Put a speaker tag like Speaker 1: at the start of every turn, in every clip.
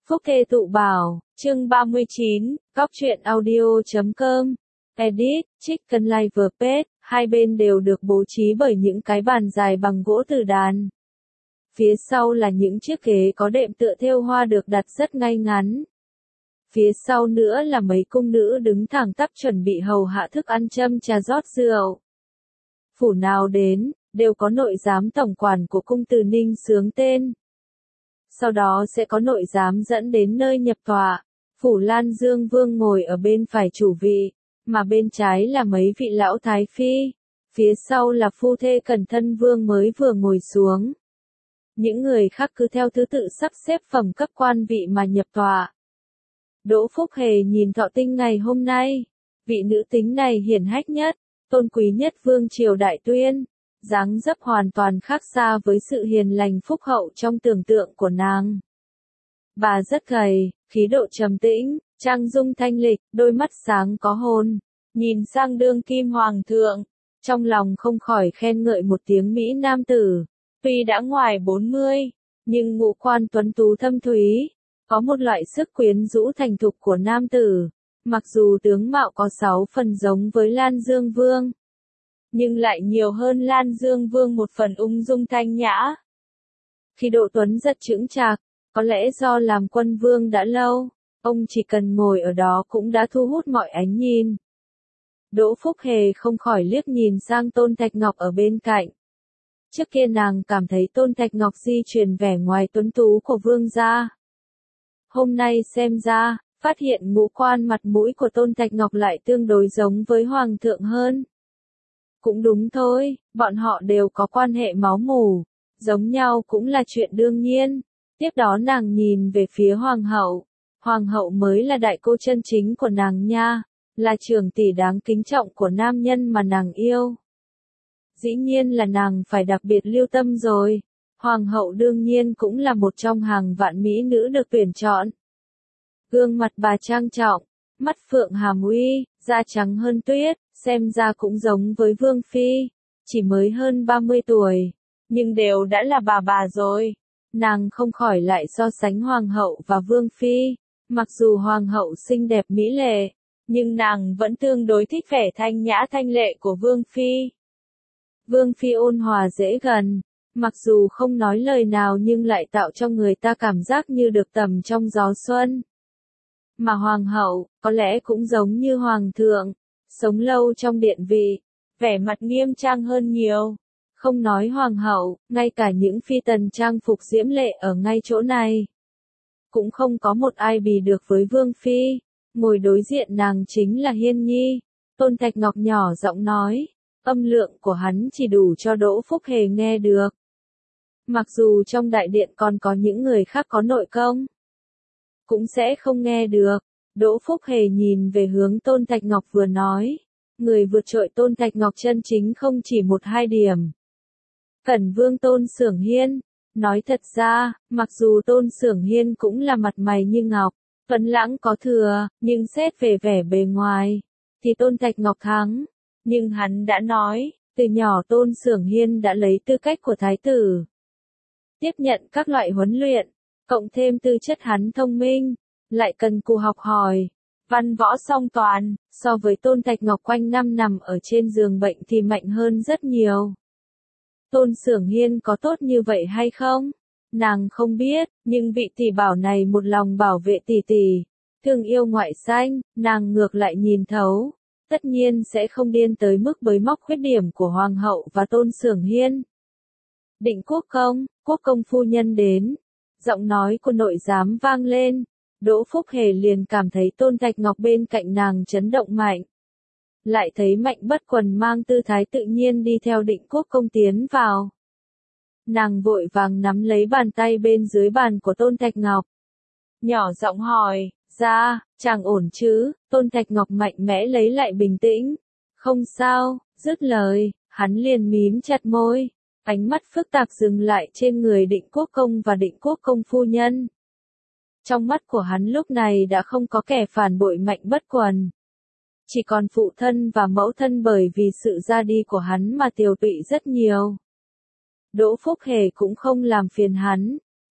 Speaker 1: Phúc Thê Tụ Bảo, chương 39, Góc truyện audio.com. Edit, Chicken Live Page, hai bên đều được bố trí bởi những cái bàn dài bằng gỗ từ đàn. Phía sau là những chiếc ghế có đệm tựa thêu hoa được đặt rất ngay ngắn. Phía sau nữa là mấy cung nữ đứng thẳng tắp chuẩn bị hầu hạ thức ăn châm trà rót rượu. Phủ nào đến, đều có nội giám tổng quản của cung từ Ninh xướng tên. Sau đó sẽ có nội giám dẫn đến nơi nhập tọa. Phủ Lan Dương Vương ngồi ở bên phải chủ vị, mà bên trái là mấy vị lão thái phi. Phía sau là phu thê Cẩn Thân Vương mới vừa ngồi xuống. Những người khác cứ theo thứ tự sắp xếp phẩm cấp quan vị mà nhập tọa. Đỗ Phúc Hề nhìn Thọ Tinh ngày hôm nay, vị nữ tính này hiển hách nhất, tôn quý nhất vương triều Đại Tuyên, dáng dấp hoàn toàn khác xa với sự hiền lành phúc hậu trong tưởng tượng của nàng. Bà rất gầy, khí độ trầm tĩnh, trang dung thanh lịch, đôi mắt sáng có hồn, nhìn sang đương kim hoàng thượng, trong lòng không khỏi khen ngợi một tiếng Mỹ nam tử. Tuy đã ngoài 40, nhưng ngũ quan tuấn tú thâm thúy, có một loại sức quyến rũ thành thục của nam tử. Mặc dù tướng mạo có 6 phần giống với Lan Dương Vương, nhưng lại nhiều hơn Lan Dương Vương một phần ung dung thanh nhã. Khi độ tuấn rất chững chạc, có lẽ do làm quân vương đã lâu, ông chỉ cần ngồi ở đó cũng đã thu hút mọi ánh nhìn. Đỗ Phúc Hề không khỏi liếc nhìn sang Tôn Thạch Ngọc ở bên cạnh. Trước kia nàng cảm thấy Tôn Thạch Ngọc di truyền vẻ ngoài tuấn tú của vương gia. Hôm nay xem ra, phát hiện ngũ quan mặt mũi của Tôn Thạch Ngọc lại tương đối giống với hoàng thượng hơn. Cũng đúng thôi, bọn họ đều có quan hệ máu mủ, giống nhau cũng là chuyện đương nhiên. Tiếp đó nàng nhìn về phía hoàng hậu mới là đại cô chân chính của nàng nha, là trưởng tỷ đáng kính trọng của nam nhân mà nàng yêu. Dĩ nhiên là nàng phải đặc biệt lưu tâm rồi, hoàng hậu đương nhiên cũng là một trong hàng vạn mỹ nữ được tuyển chọn. Gương mặt bà trang trọng, mắt phượng hàm uy, da trắng hơn tuyết, xem ra cũng giống với Vương Phi, chỉ mới hơn 30 tuổi, nhưng đều đã là bà rồi. Nàng không khỏi lại so sánh Hoàng hậu và Vương Phi, mặc dù Hoàng hậu xinh đẹp mỹ lệ, nhưng nàng vẫn tương đối thích vẻ thanh nhã thanh lệ của Vương Phi. Vương Phi ôn hòa dễ gần, mặc dù không nói lời nào nhưng lại tạo cho người ta cảm giác như được tầm trong gió xuân. Mà Hoàng hậu, có lẽ cũng giống như Hoàng thượng, sống lâu trong điện vị, vẻ mặt nghiêm trang hơn nhiều. Không nói Hoàng hậu, ngay cả những phi tần trang phục diễm lệ ở ngay chỗ này. Cũng không có một ai bì được với Vương Phi, ngồi đối diện nàng chính là Hiên Nhi. Tôn Thạch Ngọc nhỏ giọng nói, âm lượng của hắn chỉ đủ cho Đỗ Phúc Hề nghe được. Mặc dù trong đại điện còn có những người khác có nội công, cũng sẽ không nghe được. Đỗ Phúc Hề nhìn về hướng Tôn Thạch Ngọc vừa nói, người vượt trội Tôn Thạch Ngọc chân chính không chỉ 1-2 điểm. Cẩn Vương Tôn Xưởng Hiên, nói thật ra, mặc dù Tôn Xưởng Hiên cũng là mặt mày như ngọc, tuấn lãng có thừa, nhưng xét về vẻ bề ngoài, thì Tôn Thạch Ngọc thắng. Nhưng hắn đã nói, từ nhỏ Tôn Xưởng Hiên đã lấy tư cách của thái tử, tiếp nhận các loại huấn luyện, cộng thêm tư chất hắn thông minh, lại cần cù học hỏi, văn võ song toàn, so với Tôn Thạch Ngọc quanh năm nằm ở trên giường bệnh thì mạnh hơn rất nhiều. Tôn Xưởng Hiên có tốt như vậy hay không? Nàng không biết, nhưng vị tỷ bảo này một lòng bảo vệ tỷ tỷ, thương yêu ngoại xanh, nàng ngược lại nhìn thấu. Tất nhiên sẽ không điên tới mức bới móc khuyết điểm của Hoàng hậu và Tôn Xưởng Hiên. Định quốc công phu nhân đến. Giọng nói của nội giám vang lên. Đỗ Phúc Hề liền cảm thấy Tôn Thạch Ngọc bên cạnh nàng chấn động mạnh. Lại thấy Mạnh Bất Quần mang tư thái tự nhiên đi theo Định quốc công tiến vào. Nàng vội vàng nắm lấy bàn tay bên dưới bàn của Tôn Thạch Ngọc. Nhỏ giọng hỏi, ra, chàng ổn chứ? Tôn Thạch Ngọc mạnh mẽ lấy lại bình tĩnh. Không sao, dứt lời, hắn liền mím chặt môi. Ánh mắt phức tạp dừng lại trên người Định quốc công và Định quốc công phu nhân. Trong mắt của hắn lúc này đã không có kẻ phản bội Mạnh Bất Quần. Chỉ còn phụ thân và mẫu thân bởi vì sự ra đi của hắn mà tiều tụy rất nhiều. Đỗ Phúc Hề cũng không làm phiền hắn,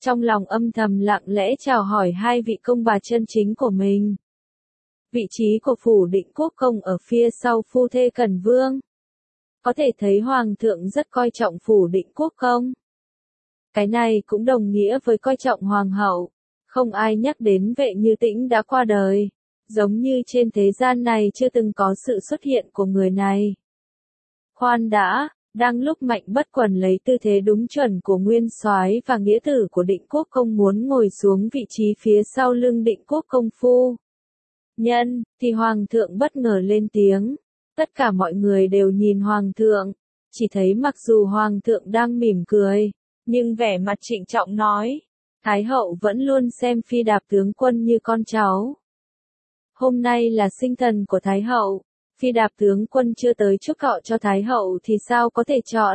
Speaker 1: trong lòng âm thầm lặng lẽ chào hỏi hai vị công bà chân chính của mình. Vị trí của phủ định quốc công ở phía sau phu thê Cần Vương. Có thể thấy hoàng thượng rất coi trọng phủ định quốc công. Cái này cũng đồng nghĩa với coi trọng hoàng hậu. Không ai nhắc đến Vệ Như Tĩnh đã qua đời. Giống như trên thế gian này chưa từng có sự xuất hiện của người này. Khoan đã, đang lúc Mạnh Bất Quần lấy tư thế đúng chuẩn của nguyên soái và nghĩa tử của định quốc công muốn ngồi xuống vị trí phía sau lưng định quốc công phu nhân, thì hoàng thượng bất ngờ lên tiếng. Tất cả mọi người đều nhìn hoàng thượng, chỉ thấy mặc dù hoàng thượng đang mỉm cười, nhưng vẻ mặt trịnh trọng nói, Thái hậu vẫn luôn xem Phi Đạp tướng quân như con cháu. Hôm nay là sinh thần của Thái hậu, Phi Đạp tướng quân chưa tới chúc thọ cho Thái hậu thì sao có thể chọn.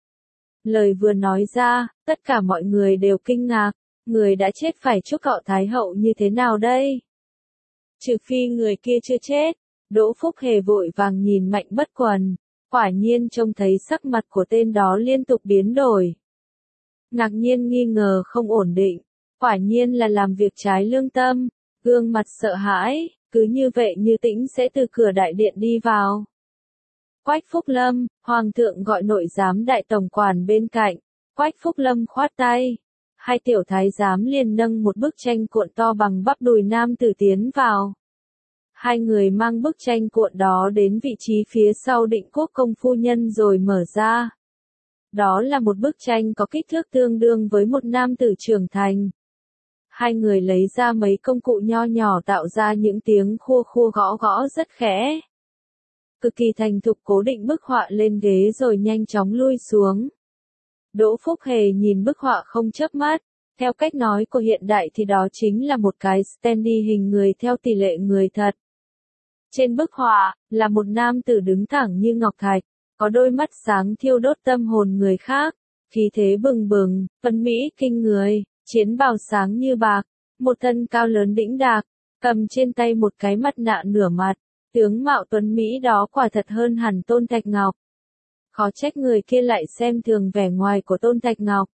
Speaker 1: Lời vừa nói ra, tất cả mọi người đều kinh ngạc, người đã chết phải chúc thọ Thái hậu như thế nào đây? Trừ phi người kia chưa chết. Đỗ Phúc Hề vội vàng nhìn Mạnh Bất Quần, quả nhiên trông thấy sắc mặt của tên đó liên tục biến đổi. Ngạc nhiên nghi ngờ không ổn định, quả nhiên là làm việc trái lương tâm, gương mặt sợ hãi, cứ như vậy Như Tĩnh sẽ từ cửa đại điện đi vào. Quách Phúc Lâm, hoàng thượng gọi nội giám đại tổng quản bên cạnh, Quách Phúc Lâm khoát tay. Hai tiểu thái giám liền nâng một bức tranh cuộn to bằng bắp đùi nam tử tiến vào. Hai người mang bức tranh cuộn đó đến vị trí phía sau định quốc công phu nhân rồi mở ra. Đó là một bức tranh có kích thước tương đương với một nam tử trưởng thành. Hai người lấy ra mấy công cụ nho nhỏ tạo ra những tiếng khua khua gõ gõ rất khẽ. Cực kỳ thành thục cố định bức họa lên ghế rồi nhanh chóng lui xuống. Đỗ Phúc Hề nhìn bức họa không chớp mắt. Theo cách nói của hiện đại thì đó chính là một cái standee hình người theo tỷ lệ người thật. Trên bức họa, là một nam tử đứng thẳng như ngọc thạch, có đôi mắt sáng thiêu đốt tâm hồn người khác, khí thế bừng bừng, tuấn mỹ kinh người, chiến bào sáng như bạc, một thân cao lớn đĩnh đạc, cầm trên tay một cái mặt nạ nửa mặt, tướng mạo tuấn mỹ đó quả thật hơn hẳn Tôn Thạch Ngọc. Khó trách người kia lại xem thường vẻ ngoài của Tôn Thạch Ngọc.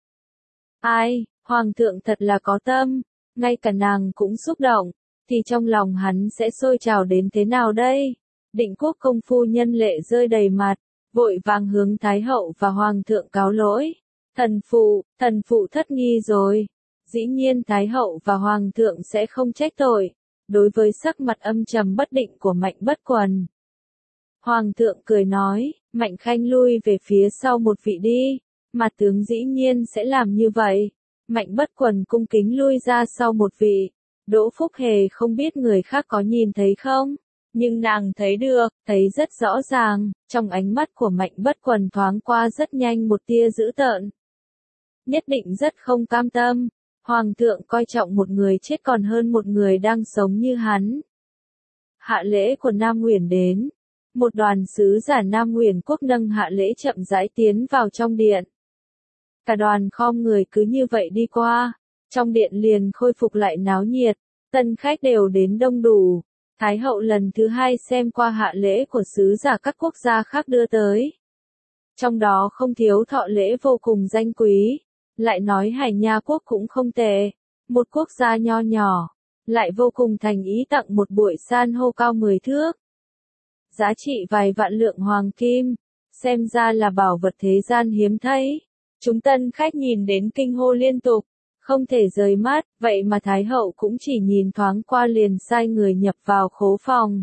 Speaker 1: Ai, hoàng thượng thật là có tâm, ngay cả nàng cũng xúc động. Thì trong lòng hắn sẽ sôi trào đến thế nào đây? Định quốc công phu nhân lệ rơi đầy mặt, vội vàng hướng Thái hậu và hoàng thượng cáo lỗi. Thần phụ thất nghi rồi. Dĩ nhiên Thái hậu và hoàng thượng sẽ không trách tội. Đối với sắc mặt âm trầm bất định của Mạnh Bất Quần, hoàng thượng cười nói, Mạnh Khanh lui về phía sau một vị đi. Mà tướng dĩ nhiên sẽ làm như vậy. Mạnh Bất Quần cung kính lui ra sau một vị. Đỗ Phúc Hề không biết người khác có nhìn thấy không, nhưng nàng thấy được, thấy rất rõ ràng, trong ánh mắt của Mạnh Bất Quần thoáng qua rất nhanh một tia dữ tợn. Nhất định rất không cam tâm, hoàng thượng coi trọng một người chết còn hơn một người đang sống như hắn. Hạ lễ của Nam Nguyền đến, một đoàn sứ giả Nam Nguyền quốc nâng hạ lễ chậm rãi tiến vào trong điện. Cả đoàn khom người cứ như vậy đi qua. Trong điện liền khôi phục lại náo nhiệt, tân khách đều đến đông đủ. Thái hậu lần thứ hai xem qua hạ lễ của sứ giả các quốc gia khác đưa tới. Trong đó không thiếu thọ lễ vô cùng danh quý, lại nói Hải Nha quốc cũng không tệ, một quốc gia nho nhỏ, lại vô cùng thành ý tặng một bụi san hô cao 10 thước. Giá trị vài vạn lượng hoàng kim, xem ra là bảo vật thế gian hiếm thấy. Chúng tân khách nhìn đến kinh hô liên tục. Không thể rời mắt, vậy mà Thái hậu cũng chỉ nhìn thoáng qua liền sai người nhập vào khố phòng.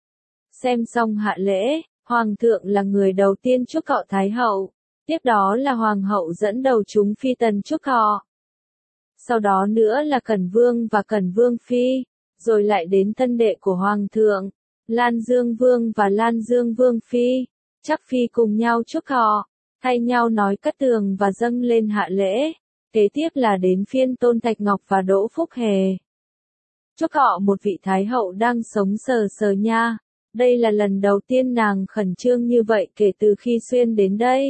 Speaker 1: Xem xong hạ lễ, hoàng thượng là người đầu tiên chúc thọ Thái hậu, tiếp đó là hoàng hậu dẫn đầu chúng phi tần chúc thọ. Sau đó nữa là Cẩn Vương và Cẩn Vương phi, rồi lại đến thân đệ của hoàng thượng, Lan Dương Vương và Lan Dương Vương phi, chắc phi cùng nhau chúc thọ, thay nhau nói cát tường và dâng lên hạ lễ. Kế tiếp là đến phiên Tôn Thạch Ngọc và Đỗ Phúc Hề. Chúc thọ một vị Thái hậu đang sống sờ sờ nha. Đây là lần đầu tiên nàng khẩn trương như vậy kể từ khi xuyên đến đây.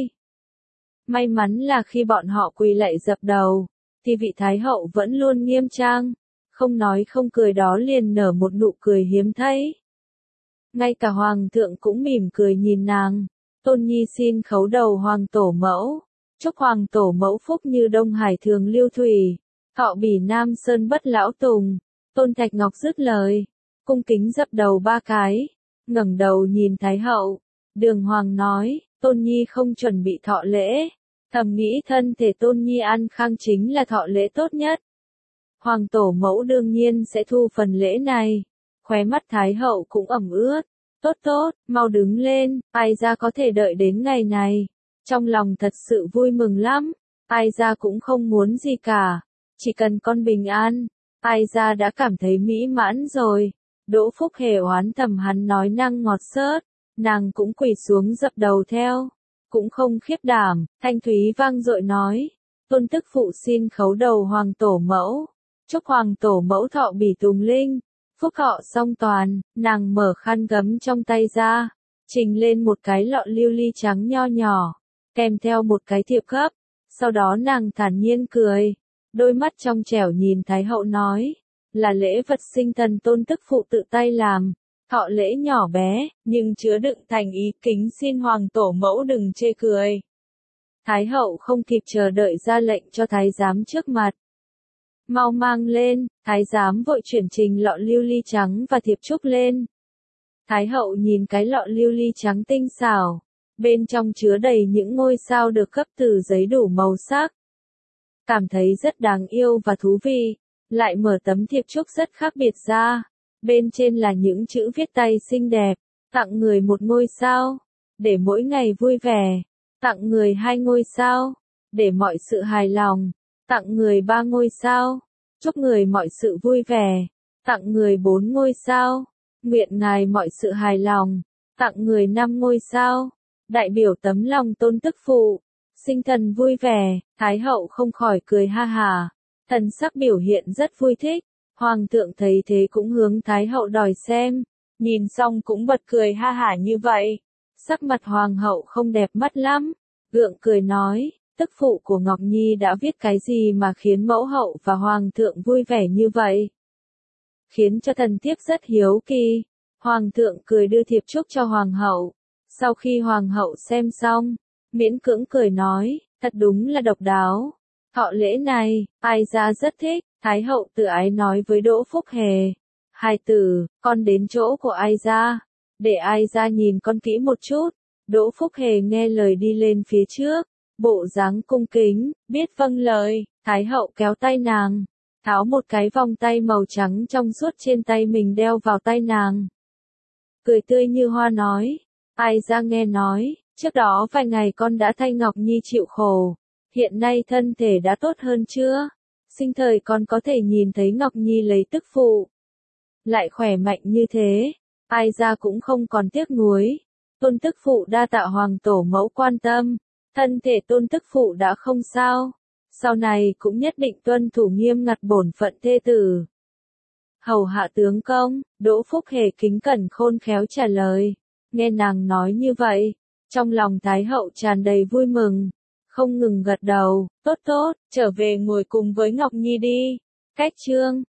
Speaker 1: May mắn là khi bọn họ quỳ lạy dập đầu, thì vị Thái hậu vẫn luôn nghiêm trang, không nói không cười đó liền nở một nụ cười hiếm thấy. Ngay cả hoàng thượng cũng mỉm cười nhìn nàng. Tôn Nhi xin khấu đầu hoàng tổ mẫu. Chúc hoàng tổ mẫu phúc như Đông Hải thường lưu thủy, Thọ bỉ Nam Sơn bất lão tùng. Tôn Thạch Ngọc dứt lời, cung kính dập đầu 3 cái, ngẩng đầu nhìn Thái hậu. Đường Hoàng nói, Tôn Nhi không chuẩn bị thọ lễ, thầm nghĩ thân thể Tôn Nhi an khang chính là thọ lễ tốt nhất. Hoàng tổ mẫu đương nhiên sẽ thu phần lễ này. Khóe mắt Thái hậu cũng ẩm ướt. Tốt tốt, mau đứng lên, ai ra có thể đợi đến ngày này. Trong lòng thật sự vui mừng lắm, ai ra cũng không muốn gì cả, chỉ cần con bình an, ai ra đã cảm thấy mỹ mãn rồi. Đỗ Phúc Hề oán thầm hắn nói năng ngọt xớt, nàng cũng quỳ xuống dập đầu theo, cũng không khiếp đảm, thanh thúy vang dội nói, tôn tức phụ xin khấu đầu hoàng tổ mẫu, chúc hoàng tổ mẫu thọ bỉ tùng linh, phúc thọ song toàn. Nàng mở khăn gấm trong tay ra, trình lên một cái lọ lưu ly trắng nho nhỏ, kèm theo một cái thiệp gấp, sau đó nàng thản nhiên cười, đôi mắt trong trẻo nhìn Thái hậu nói, là lễ vật sinh thần tôn tức phụ tự tay làm, thọ lễ nhỏ bé, nhưng chứa đựng thành ý kính xin hoàng tổ mẫu đừng chê cười. Thái hậu không kịp chờ đợi ra lệnh cho thái giám trước mặt. Mau mang lên, thái giám vội chuyển trình lọ lưu ly trắng và thiệp trúc lên. Thái hậu nhìn cái lọ lưu ly trắng tinh xảo, bên trong chứa đầy những ngôi sao được gấp từ giấy đủ màu sắc. Cảm thấy rất đáng yêu và thú vị, lại mở tấm thiệp trúc rất khác biệt ra. Bên trên là những chữ viết tay xinh đẹp, tặng người 1 ngôi sao, để mỗi ngày vui vẻ, tặng người 2 ngôi sao, để mọi sự hài lòng, tặng người 3 ngôi sao, chúc người mọi sự vui vẻ, tặng người 4 ngôi sao, nguyện ngài mọi sự hài lòng, tặng người 5 ngôi sao, đại biểu tấm lòng tôn tức phụ, sinh thần vui vẻ. Thái hậu không khỏi cười ha hả, thần sắc biểu hiện rất vui thích. Hoàng thượng thấy thế cũng hướng Thái hậu đòi xem, nhìn xong cũng bật cười ha hả như vậy. Sắc mặt hoàng hậu không đẹp mắt lắm, gượng cười nói, tức phụ của Ngọc Nhi đã viết cái gì mà khiến mẫu hậu và hoàng thượng vui vẻ như vậy? Khiến cho thần thiếp rất hiếu kỳ. Hoàng thượng cười đưa thiệp chúc cho hoàng hậu. Sau khi hoàng hậu xem xong, miễn cưỡng cười nói, thật đúng là độc đáo. Thọ lễ này, ai ra rất thích. Thái hậu tự ái nói với Đỗ Phúc Hề, hài tử, con đến chỗ của ai ra, để ai ra nhìn con kỹ một chút. Đỗ Phúc Hề nghe lời đi lên phía trước, bộ dáng cung kính, biết vâng lời. Thái hậu kéo tay nàng, tháo một cái vòng tay màu trắng trong suốt trên tay mình đeo vào tay nàng. Cười tươi như hoa nói, ai ra nghe nói, trước đó vài ngày con đã thay Ngọc Nhi chịu khổ, hiện nay thân thể đã tốt hơn chưa? Sinh thời con có thể nhìn thấy Ngọc Nhi lấy tức phụ, lại khỏe mạnh như thế, ai ra cũng không còn tiếc nuối. Tôn tức phụ đa tạ hoàng tổ mẫu quan tâm, thân thể tôn tức phụ đã không sao, sau này cũng nhất định tuân thủ nghiêm ngặt bổn phận thê tử. Hầu hạ tướng công. Đỗ Phúc Hề kính cẩn khôn khéo trả lời. Nghe nàng nói như vậy, trong lòng Thái hậu tràn đầy vui mừng, không ngừng gật đầu, tốt tốt, trở về ngồi cùng với Ngọc Nhi đi. Cách chương